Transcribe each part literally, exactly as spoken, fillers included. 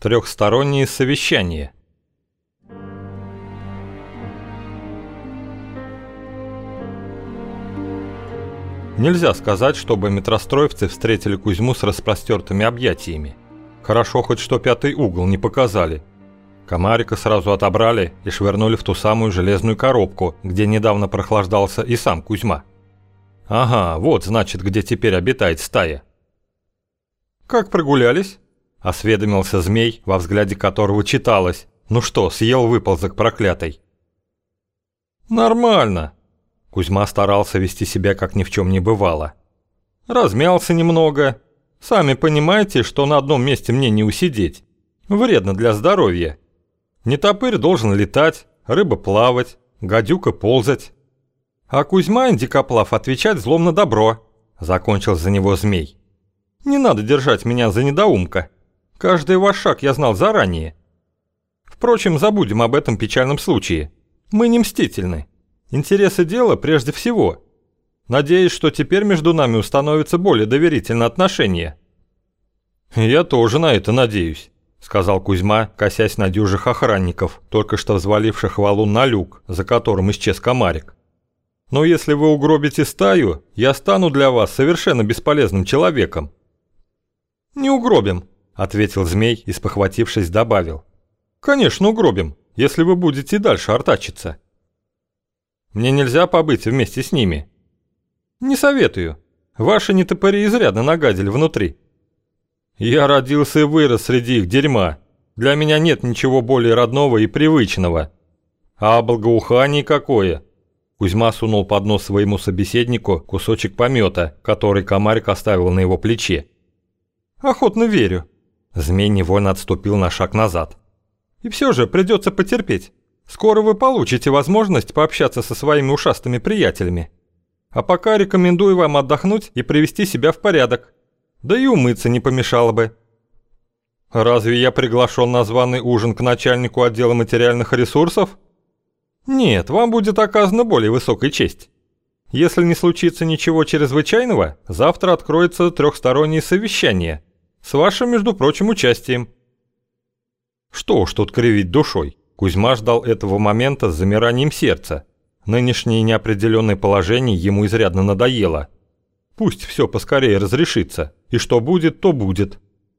Трехсторонние совещания. Нельзя сказать, чтобы метростроевцы встретили Кузьму с распростертыми объятиями. Хорошо хоть что пятый угол не показали. Комарика сразу отобрали и швырнули в ту самую железную коробку, где недавно прохлаждался и сам Кузьма. Ага, вот значит, где теперь обитает стая. «Как прогулялись?» – осведомился змей, во взгляде которого читалось: «Ну что, съел выползок проклятый?» «Нормально». Кузьма старался вести себя, как ни в чем не бывало. «Размялся немного. Сами понимаете, что на одном месте мне не усидеть. Вредно для здоровья. Нетопырь должен летать, рыба плавать, гадюка ползать. А Кузьма Индикоплав отвечать злом на добро», – закончил за него змей. «Не надо держать меня за недоумка. Каждый ваш шаг я знал заранее. Впрочем, забудем об этом печальном случае. Мы не мстительны. Интересы дела прежде всего. Надеюсь, что теперь между нами установятся более доверительные отношения». «Я тоже на это надеюсь», – сказал Кузьма, косясь на дюжих охранников, только что взваливших валун на люк, за которым исчез комарик. «Но если вы угробите стаю, я стану для вас совершенно бесполезным человеком». «Не угробим», – ответил змей и, спохватившись, добавил. «Конечно, угробим, если вы будете и дальше артачиться». «Мне нельзя побыть вместе с ними». «Не советую. Ваши нетопыри изрядно нагадили внутри». «Я родился и вырос среди их дерьма. Для меня нет ничего более родного и привычного. А благоухание какое!» Кузьма сунул под нос своему собеседнику кусочек помета, который комарик оставил на его плече. «Охотно верю». Змей невольно отступил на шаг назад. «И все же придется потерпеть. Скоро вы получите возможность пообщаться со своими ушастыми приятелями. А пока рекомендую вам отдохнуть и привести себя в порядок. Да и умыться не помешало бы». «Разве я приглашен на званый ужин к начальнику отдела материальных ресурсов?» «Нет, вам будет оказана более высокая честь. Если не случится ничего чрезвычайного, завтра откроется трехстороннее совещание. С вашим, между прочим, участием». Что уж тут кривить душой. Кузьма ждал этого момента с замиранием сердца. Нынешнее неопределенное положение ему изрядно надоело. Пусть все поскорее разрешится, и что будет, то будет.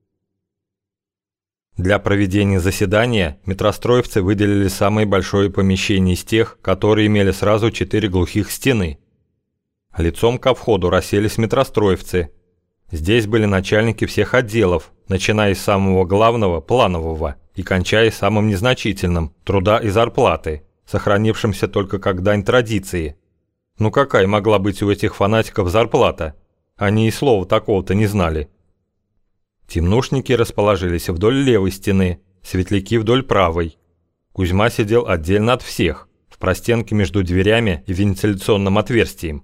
Для проведения заседания метростроевцы выделили самое большое помещение из тех, которые имели сразу четыре глухих стены. Лицом ко входу расселись метростроевцы. Здесь были начальники всех отделов, начиная с самого главного, планового, и кончая самым незначительным, труда и зарплаты, сохранившимся только как дань традиции. Ну какая могла быть у этих фанатиков зарплата? Они и слова такого-то не знали. Темнушники расположились вдоль левой стены, светляки вдоль правой. Кузьма сидел отдельно от всех, в простенке между дверями и вентиляционным отверстием.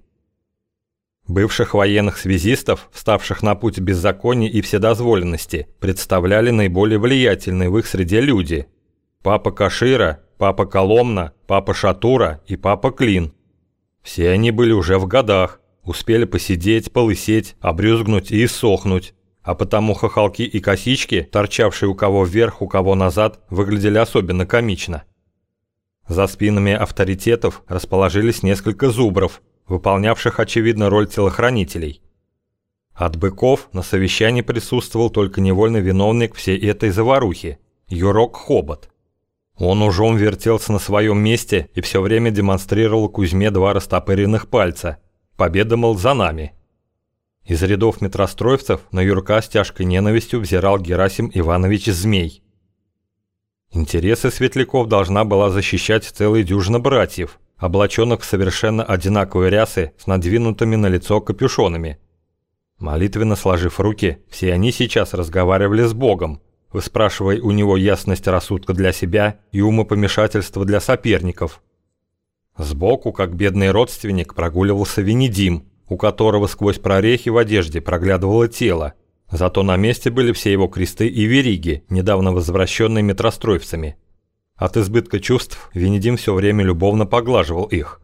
Бывших военных связистов, вставших на путь беззакония и вседозволенности, представляли наиболее влиятельные в их среде люди. Папа Кашира, папа Коломна, папа Шатура и папа Клин. Все они были уже в годах, успели посидеть, полысеть, обрюзгнуть и иссохнуть, а потому хохолки и косички, торчавшие у кого вверх, у кого назад, выглядели особенно комично. За спинами авторитетов расположились несколько зубров, выполнявших, очевидно, роль телохранителей. От быков на совещании присутствовал только невольно виновник всей этой заварухи – Юрок Хобот. Он ужом вертелся на своем месте и все время демонстрировал Кузьме два растопыренных пальца. Победа, мол, за нами. Из рядов метростроевцев на Юрка с тяжкой ненавистью взирал Герасим Иванович Змей. Интересы светляков должна была защищать целая дюжина братьев, облаченных в совершенно одинаковые рясы с надвинутыми на лицо капюшонами. Молитвенно сложив руки, все они сейчас разговаривали с Богом, выспрашивая у него ясность рассудка для себя и умопомешательство для соперников. Сбоку, как бедный родственник, прогуливался Венедим, у которого сквозь прорехи в одежде проглядывало тело, зато на месте были все его кресты и вериги, недавно возвращенные метростроевцами. От избытка чувств Венедим все время любовно поглаживал их.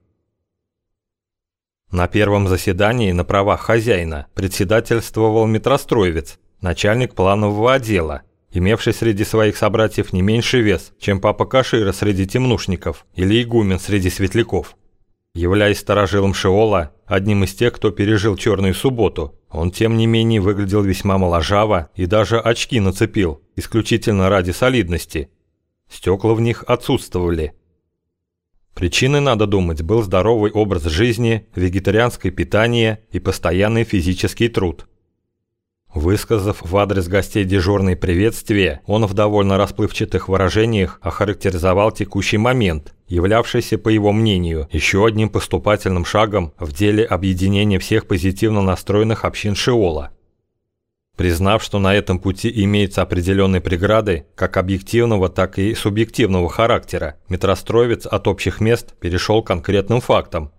На первом заседании на правах хозяина председательствовал метростроевец, начальник планового отдела, имевший среди своих собратьев не меньший вес, чем папа Кашира среди темнушников или игумен среди светляков. Являясь старожилом Шеола, одним из тех, кто пережил Черную субботу, он тем не менее выглядел весьма моложаво и даже очки нацепил, исключительно ради солидности. Стекла в них отсутствовали. Причиной, надо думать, был здоровый образ жизни, вегетарианское питание и постоянный физический труд. Высказав в адрес гостей дежурные приветствия, он в довольно расплывчатых выражениях охарактеризовал текущий момент, являвшийся, по его мнению, еще одним поступательным шагом в деле объединения всех позитивно настроенных общин Шеола. Признав, что на этом пути имеются определенные преграды, как объективного, так и субъективного характера, метростроевец от общих мест перешел к конкретным фактам.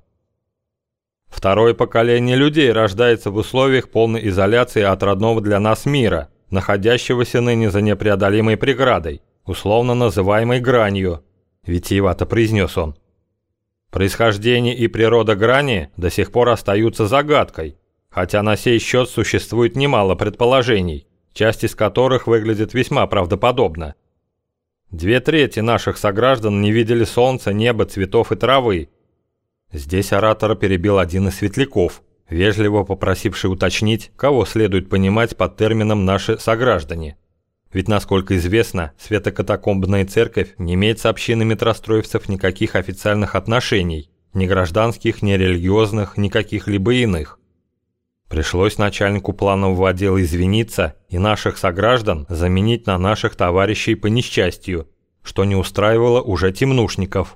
Второе поколение людей рождается в условиях полной изоляции от родного для нас мира, находящегося ныне за непреодолимой преградой, условно называемой гранью, витиевато произнес он. Происхождение и природа грани до сих пор остаются загадкой, хотя на сей счет существует немало предположений, часть из которых выглядит весьма правдоподобно. Две трети наших сограждан не видели солнца, неба, цветов и травы. Здесь оратора перебил один из светляков, вежливо попросивший уточнить, кого следует понимать под термином «наши сограждане». Ведь, насколько известно, Свято-катакомбная церковь не имеет с общиной метростроевцев никаких официальных отношений, ни гражданских, ни религиозных, ни каких-либо иных. Пришлось начальнику планового отдела извиниться и наших сограждан заменить на наших товарищей по несчастью, что не устраивало уже темнушников.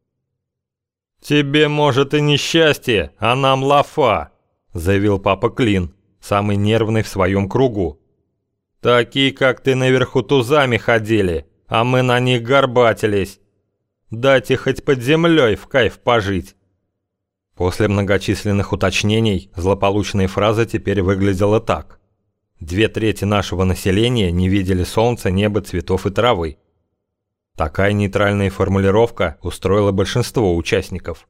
«Тебе, может, и несчастье, а нам лафа», – заявил папа Клин, самый нервный в своем кругу. «Такие, как ты, наверху тузами ходили, а мы на них горбатились. Дайте хоть под землей в кайф пожить». После многочисленных уточнений злополучная фраза теперь выглядела так. Две трети нашего населения не видели солнца, неба, цветов и травы. Такая нейтральная формулировка устроила большинство участников.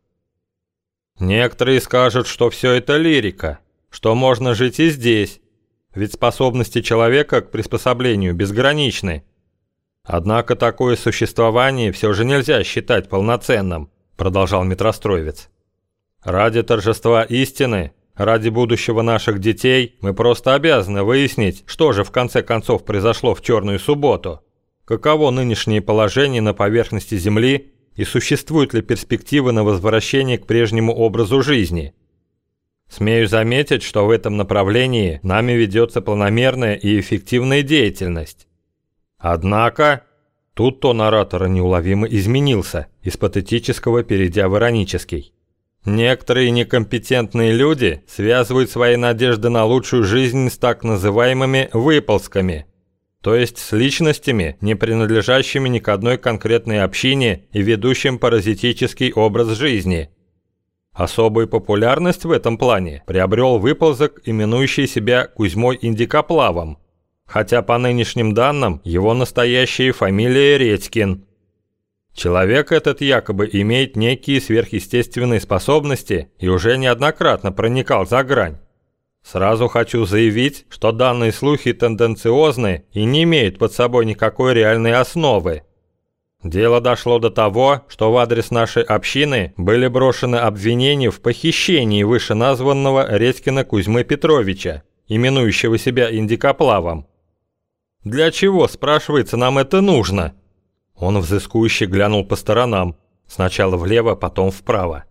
Некоторые скажут, что все это лирика, что можно жить и здесь, ведь способности человека к приспособлению безграничны. Однако такое существование все же нельзя считать полноценным, продолжал метростроевец. Ради торжества истины, ради будущего наших детей, мы просто обязаны выяснить, что же в конце концов произошло в Черную субботу. Каково нынешнее положение на поверхности Земли и существуют ли перспективы на возвращение к прежнему образу жизни? Смею заметить, что в этом направлении нами ведется планомерная и эффективная деятельность. Однако, тут тон оратора неуловимо изменился, из патетического перейдя в иронический. Некоторые некомпетентные люди связывают свои надежды на лучшую жизнь с так называемыми «выползками», то есть с личностями, не принадлежащими ни к одной конкретной общине и ведущим паразитический образ жизни. Особую популярность в этом плане приобрел выползок, именующий себя Кузьмой Индикоплавом, хотя по нынешним данным его настоящая фамилия Редькин. Человек этот якобы имеет некие сверхъестественные способности и уже неоднократно проникал за грань. Сразу хочу заявить, что данные слухи тенденциозны и не имеют под собой никакой реальной основы. Дело дошло до того, что в адрес нашей общины были брошены обвинения в похищении вышеназванного Редькина Кузьмы Петровича, именующего себя Индикоплавом. Для чего, спрашивается, нам это нужно? Он взыскующе глянул по сторонам, сначала влево, потом вправо.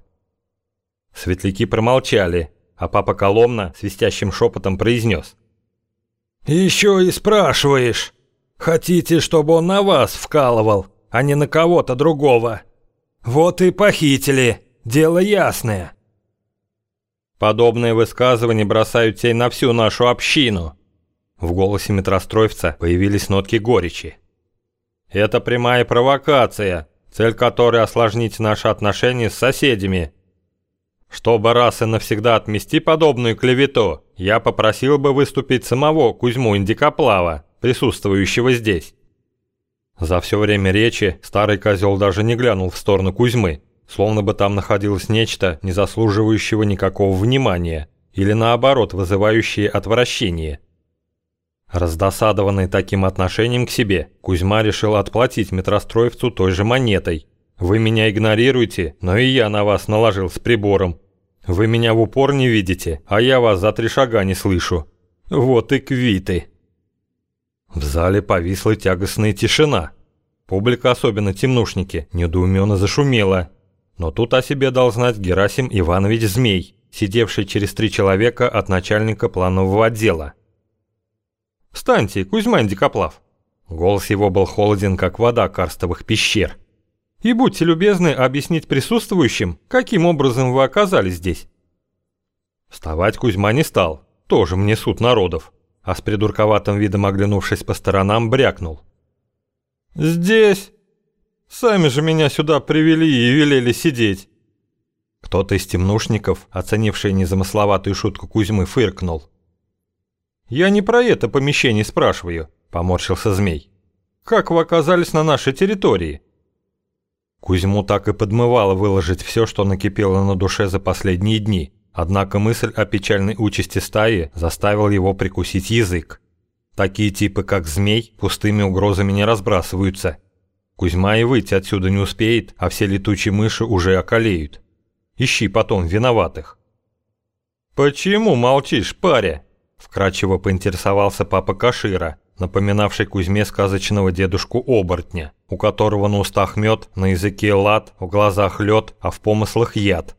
Светляки промолчали, а папа Коломна свистящим шепотом произнес. «Еще и спрашиваешь. Хотите, чтобы он на вас вкалывал, а не на кого-то другого? Вот и похитили, дело ясное». Подобные высказывания бросают тень на всю нашу общину. В голосе метростроевца появились нотки горечи. Это прямая провокация, цель которой осложнить наши отношения с соседями. Чтобы раз и навсегда отмести подобную клевету, я попросил бы выступить самого Кузьму Индикоплава, присутствующего здесь. За все время речи старый козел даже не глянул в сторону Кузьмы, словно бы там находилось нечто, не заслуживающего никакого внимания, или наоборот, вызывающее отвращение. Раздосадованный таким отношением к себе, Кузьма решил отплатить метростроевцу той же монетой. «Вы меня игнорируете, но и я на вас наложил с прибором. Вы меня в упор не видите, а я вас за три шага не слышу. Вот и квиты». В зале повисла тягостная тишина. Публика, особенно темнушники, недоуменно зашумела. Но тут о себе дал знать Герасим Иванович Змей, сидевший через три человека от начальника планового отдела. «Встаньте, Кузьма Индикоплав!» Голос его был холоден, как вода карстовых пещер. «И будьте любезны объяснить присутствующим, каким образом вы оказались здесь». Вставать Кузьма не стал, тоже мне суд народов, а с придурковатым видом оглянувшись по сторонам, брякнул. «Здесь! Сами же меня сюда привели и велели сидеть!» Кто-то из темнушников, оценивший незамысловатую шутку Кузьмы, фыркнул. «Я не про это помещение спрашиваю», — поморщился Змей. «Как вы оказались на нашей территории?» Кузьму так и подмывало выложить все, что накипело на душе за последние дни, однако мысль о печальной участи стаи заставила его прикусить язык. Такие типы, как Змей, пустыми угрозами не разбрасываются. Кузьма и выйти отсюда не успеет, а все летучие мыши уже околеют. Ищи потом виноватых. «Почему молчишь, паря?» — вкратчиво поинтересовался папа Кашира, напоминавший Кузьме сказочного дедушку-оборотня, у которого на устах мед, на языке лад, в глазах лед, а в помыслах яд.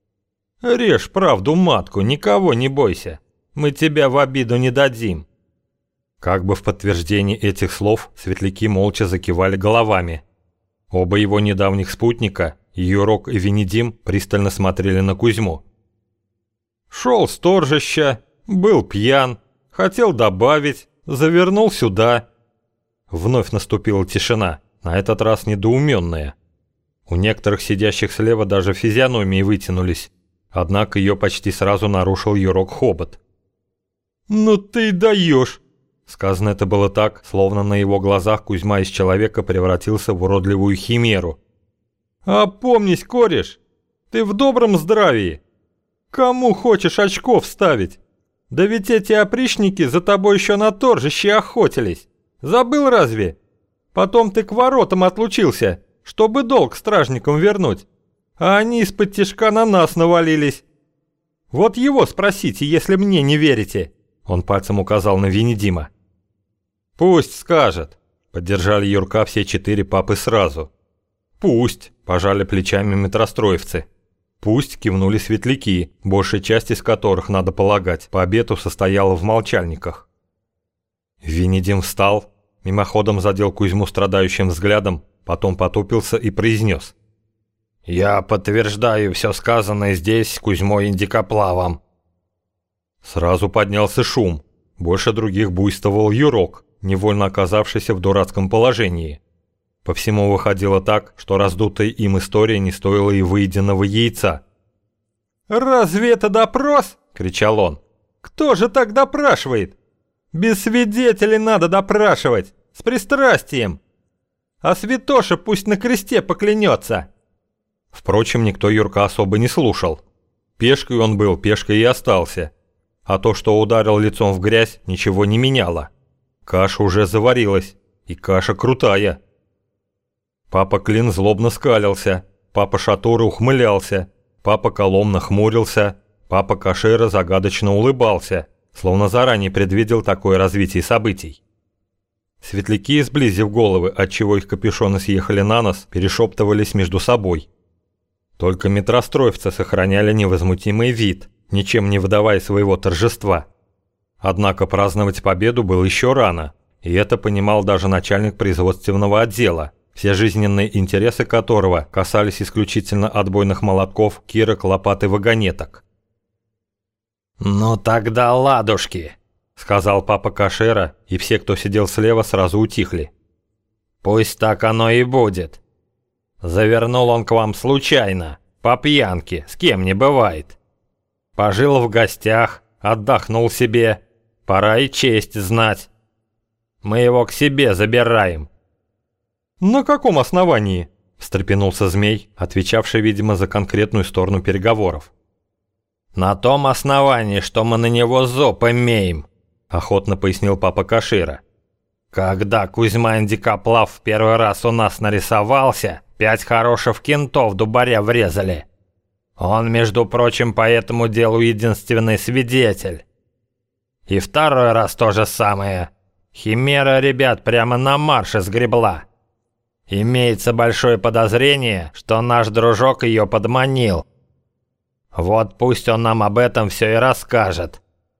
«Режь правду матку, никого не бойся. Мы тебя в обиду не дадим». Как бы в подтверждение этих слов светляки молча закивали головами. Оба его недавних спутника, Юрок и Венедим, пристально смотрели на Кузьму. «Шел с торжища, был пьян, хотел добавить, завернул сюда». Вновь наступила тишина, на этот раз недоуменная. У некоторых сидящих слева даже физиономии вытянулись, однако ее почти сразу нарушил Юрок Хобот. «Ну ты даешь!» Сказано это было так, словно на его глазах Кузьма из человека превратился в уродливую химеру. «Опомнись, кореш! Ты в добром здравии! Кому хочешь очков ставить? Да ведь эти опричники за тобой еще на торжище охотились! Забыл разве? Потом ты к воротам отлучился, чтобы долг стражникам вернуть, а они из-под тишка на нас навалились. Вот его спросите, если мне не верите!» Он пальцем указал на Венедима. «Пусть скажет», — поддержали Юрка все четыре папы сразу. «Пусть», — пожали плечами метростроевцы. «Пусть», — кивнули светляки, большая часть из которых, надо полагать, по обету состояла в молчальниках. Венедим встал, мимоходом задел Кузьму страдающим взглядом, потом потупился и произнес. «Я подтверждаю все сказанное здесь Кузьмой Индикоплавом». Сразу поднялся шум. Больше других буйствовал Юрок, невольно оказавшийся в дурацком положении. По всему выходило так, что раздутая им история не стоила и выеденного яйца. «Разве это допрос?» — кричал он. «Кто же так допрашивает? Без свидетелей надо допрашивать, с пристрастием. А святоша пусть на кресте поклянется». Впрочем, никто Юрка особо не слушал. Пешкой он был, пешкой и остался. А то, что ударил лицом в грязь, ничего не меняло. Каша уже заварилась, и каша крутая. Папа Клин злобно скалился, папа Шатура ухмылялся, папа Колом нахмурился, папа Кашира загадочно улыбался, словно заранее предвидел такое развитие событий. Светляки, сблизив головы, отчего их капюшоны съехали на нос, перешептывались между собой. Только метростроевцы сохраняли невозмутимый вид, ничем не выдавая своего торжества. Однако праздновать победу было еще рано, и это понимал даже начальник производственного отдела, все жизненные интересы которого касались исключительно отбойных молотков, кирок, лопат и вагонеток. «Ну тогда ладушки», — сказал папа Кашера, и все, кто сидел слева, сразу утихли. «Пусть так оно и будет. Завернул он к вам случайно, по пьянке, с кем не бывает. Пожил в гостях, отдохнул себе, пора и честь знать. Мы его к себе забираем». «На каком основании?» – встрепенулся Змей, отвечавший, видимо, за конкретную сторону переговоров. «На том основании, что мы на него зоб имеем. — охотно пояснил папа Кашира. «Когда Кузьма Индикоплав в первый раз у нас нарисовался, пять хороших кентов дубаря врезали. Он, между прочим, по этому делу единственный свидетель. И второй раз то же самое. Химера ребят прямо на марше сгребла. Имеется большое подозрение, что наш дружок ее подманил. Вот пусть он нам об этом все и расскажет».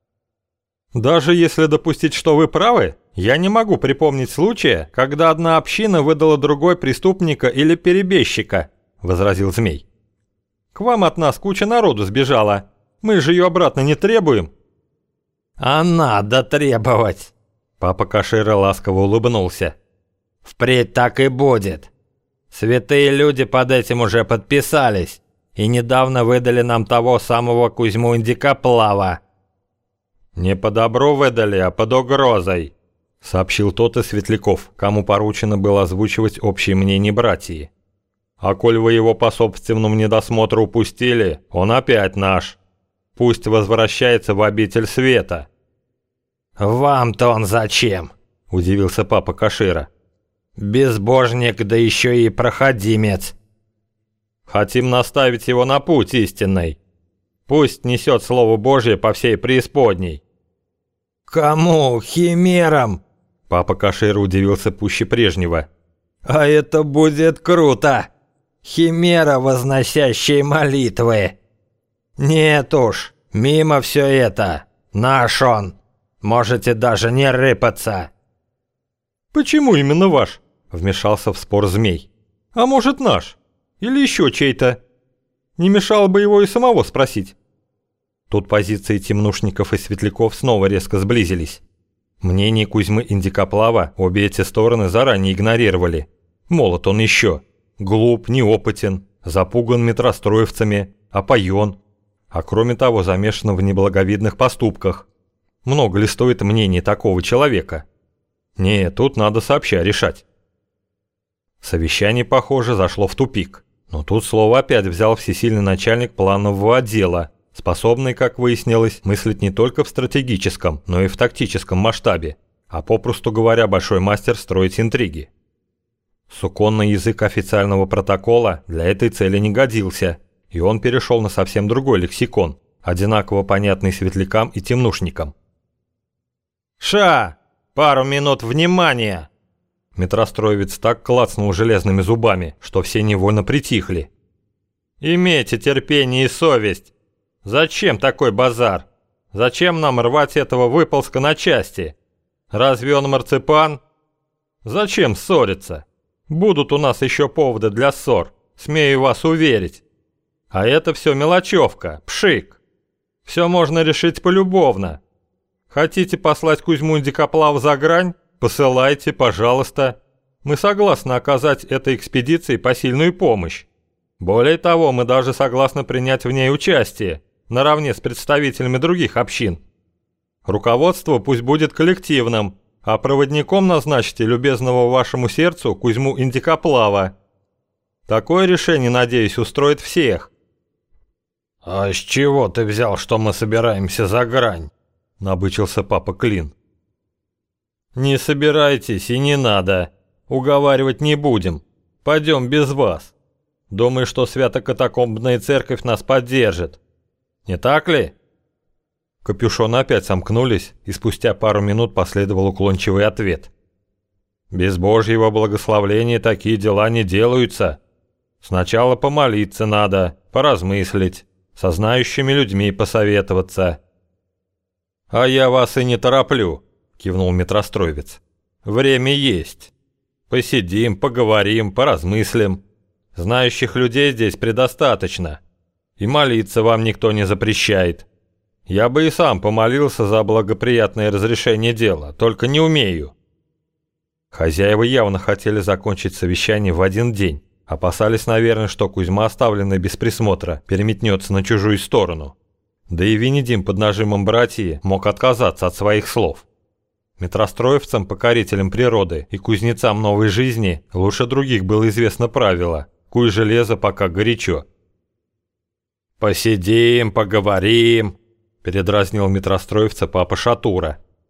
«Даже если допустить, что вы правы, я не могу припомнить случая, когда одна община выдала другой преступника или перебежчика», — возразил Змей. «К вам от нас куча народу сбежала. Мы же ее обратно не требуем». «А надо требовать», — папа Кашира ласково улыбнулся. «Впредь так и будет. Святые люди под этим уже подписались и недавно выдали нам того самого Кузьму Индикоплава». «Не по добру выдали, а под угрозой», — сообщил тот из светляков, кому поручено было озвучивать общее мнение братьи. «А коль вы его по собственному недосмотру упустили, он опять наш. Пусть возвращается в обитель света». «Вам-то он зачем?» — удивился папа Кашира. «Безбожник, да еще и проходимец». «Хотим наставить его на путь истинный. Пусть несет Слово Божье по всей преисподней». «Кому? Химерам?» Папа Кашира удивился пуще прежнего. «А это будет круто! Химера, возносящая молитвы! Нет уж, мимо все это! Наш он! Можете даже не рыпаться!» «Почему именно ваш?» — вмешался в спор Змей. «А может, наш? Или еще чей-то? Не мешало бы его и самого спросить». Тут позиции темнушников и светляков снова резко сблизились. Мнение Кузьмы Индикоплава обе эти стороны заранее игнорировали. Молод он еще, глуп, неопытен, запуган метростроевцами, опоен, а кроме того замешан в неблаговидных поступках. Много ли стоит мнение такого человека? Не, тут надо сообща решать. Совещание, похоже, зашло в тупик. Но тут слово опять взял всесильный начальник планового отдела, способный, как выяснилось, мыслить не только в стратегическом, но и в тактическом масштабе, а попросту говоря, большой мастер строить интриги. Суконный язык официального протокола для этой цели не годился, и он перешел на совсем другой лексикон, одинаково понятный светлякам и темнушникам. «Ша! Пару минут внимания!» Метростроевец так клацнул железными зубами, что все невольно притихли. «Имейте терпение и совесть! Зачем такой базар? Зачем нам рвать этого выползка на части? Разве он марципан? Зачем ссориться? Будут у нас еще поводы для ссор, смею вас уверить. А это все мелочевка, пшик. Все можно решить полюбовно. Хотите послать Кузьму Индикоплава за грань? Посылайте, пожалуйста. Мы согласны оказать этой экспедиции посильную помощь. Более того, мы даже согласны принять в ней участие, наравне с представителями других общин. Руководство пусть будет коллективным, а проводником назначьте любезного вашему сердцу Кузьму Индикоплава. Такое решение, надеюсь, устроит всех». «А с чего ты взял, что мы собираемся за грань?» — набычился папа Клин. «Не собирайтесь и не надо. Уговаривать не будем. Пойдем без вас. Думаю, что свято-катакомбная церковь нас поддержит. Не так ли?» Капюшоны опять сомкнулись, и спустя пару минут последовал уклончивый ответ. «Без Божьего благословения такие дела не делаются. Сначала помолиться надо, поразмыслить, со знающими людьми посоветоваться». «А я вас и не тороплю», — кивнул метростроевец. «Время есть. Посидим, поговорим, поразмыслим. Знающих людей здесь предостаточно. И молиться вам никто не запрещает. Я бы и сам помолился за благоприятное разрешение дела, только не умею». Хозяева явно хотели закончить совещание в один день. Опасались, наверное, что Кузьма, оставленный без присмотра, переметнется на чужую сторону. Да и Венедим под нажимом братьи мог отказаться от своих слов. Метростроевцам, покорителям природы и кузнецам новой жизни лучше других было известно правило: куй железо, пока горячо. «Посидим, поговорим», — передразнил метростроевца папа Шатура.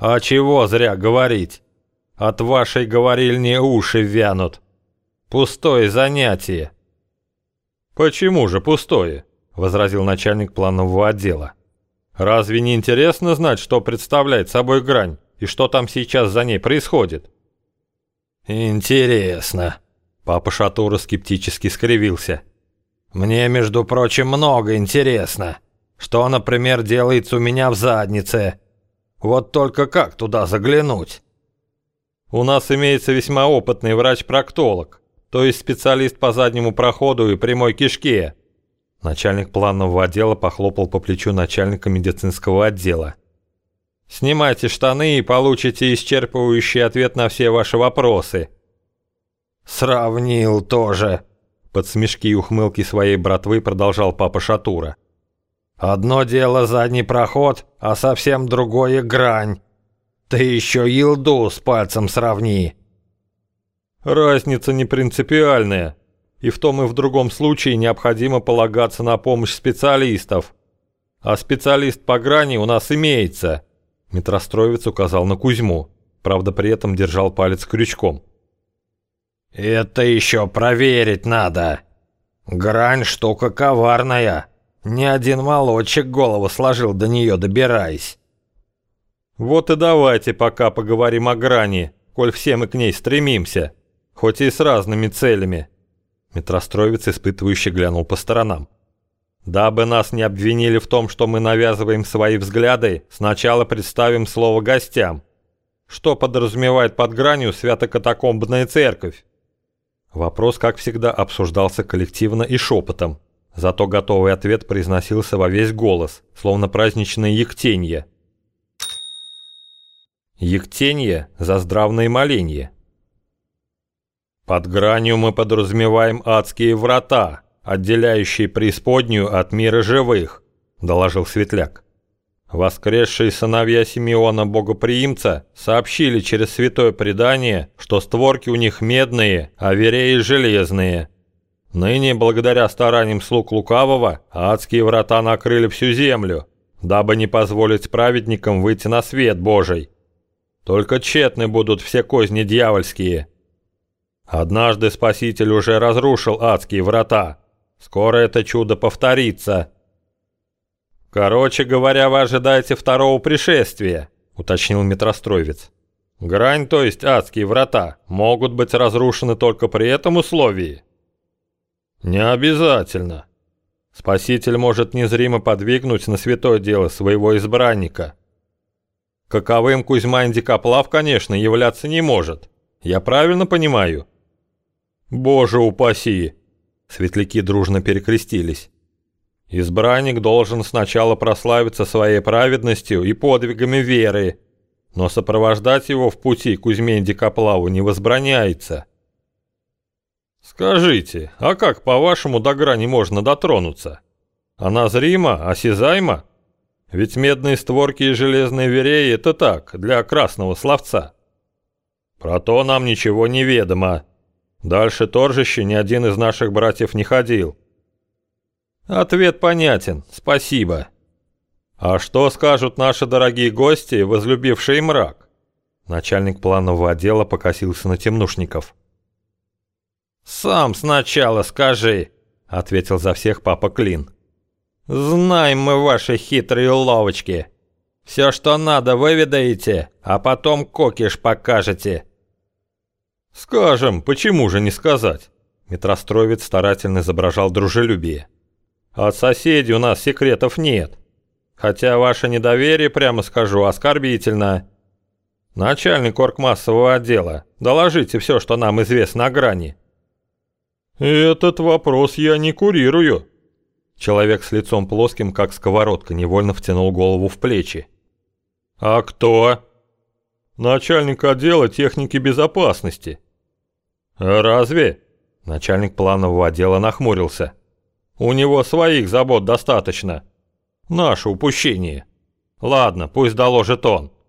А чего зря говорить? От вашей говорильни уши вянут. Пустое занятие. Почему же пустое? Возразил начальник планового отдела. Разве не интересно знать, что представляет собой грань и что там сейчас за ней происходит? Интересно. Папа Шатура скептически скривился. Мне, между прочим, много интересно. Что, например, делается у меня в заднице? Вот только как туда заглянуть? У нас имеется весьма опытный врач-проктолог, то есть специалист по заднему проходу и прямой кишке. Начальник планового отдела похлопал по плечу начальника медицинского отдела. Снимайте штаны и получите исчерпывающий ответ на все ваши вопросы. Сравнил тоже. Под смешки и ухмылки своей братвы продолжал папа Шатура. Одно дело задний проход, а совсем другое грань. Ты еще елду с пальцем сравни. Разница не принципиальная. И в том и в другом случае необходимо полагаться на помощь специалистов. А специалист по грани у нас имеется. Метростроевец указал на Кузьму, правда при этом держал палец крючком. Это еще проверить надо. Грань штука коварная. Ни один молодчик голову сложил до нее добираясь. Вот и давайте пока поговорим о грани, коль все мы к ней стремимся, хоть и с разными целями. Метростроевец испытывающе глянул по сторонам. Дабы нас не обвинили в том, что мы навязываем свои взгляды, сначала представим слово гостям. Что подразумевает под гранью свято-катакомбная церковь? Вопрос, как всегда, обсуждался коллективно и шепотом, зато готовый ответ произносился во весь голос, словно праздничное ектенье. Ектенье за здравное моленье. Под гранью мы подразумеваем адские врата, отделяющие преисподнюю от мира живых, доложил Светляк. Воскресшие сыновья Симеона Богоприимца сообщили через святое предание, что створки у них медные, а вереи железные. Ныне, благодаря стараниям слуг лукавого, адские врата накрыли всю землю, дабы не позволить праведникам выйти на свет Божий. Только тщетны будут все козни дьявольские. Однажды Спаситель уже разрушил адские врата. Скоро это чудо повторится. Короче говоря, вы ожидаете второго пришествия, уточнил метростроевец. Грань, то есть адские врата, могут быть разрушены только при этом условии. Не обязательно. Спаситель может незримо подвигнуть на святое дело своего избранника. Каковым Кузьма Индикоплав, конечно, являться не может. Я правильно понимаю? Боже упаси! Светляки дружно перекрестились. Избранник должен сначала прославиться своей праведностью и подвигами веры, но сопровождать его в пути к Кузьме Индикоплаву не возбраняется. Скажите, а как, по-вашему, до грани можно дотронуться? Она зрима, осязаема? Ведь медные створки и железные вереи – это так, для красного словца. Про то нам ничего не ведомо. Дальше торжище ни один из наших братьев не ходил. Ответ понятен, спасибо. А что скажут наши дорогие гости, возлюбившие мрак? Начальник планового отдела покосился на темнушников. Сам сначала скажи, ответил за всех папа Клин. Знаем мы ваши хитрые уловочки. Все, что надо, выведаете, а потом кокиш покажете. Скажем, почему же не сказать? Метростроевец старательно изображал дружелюбие. От соседей у нас секретов нет. Хотя ваше недоверие, прямо скажу, оскорбительно. Начальник оргмассового отдела, доложите все, что нам известно о грани. Этот вопрос я не курирую. Человек с лицом плоским, как сковородка, невольно втянул голову в плечи. А кто? Начальник отдела техники безопасности. Разве? Начальник планового отдела нахмурился. У него своих забот достаточно. Наше упущение. Ладно, пусть доложит он.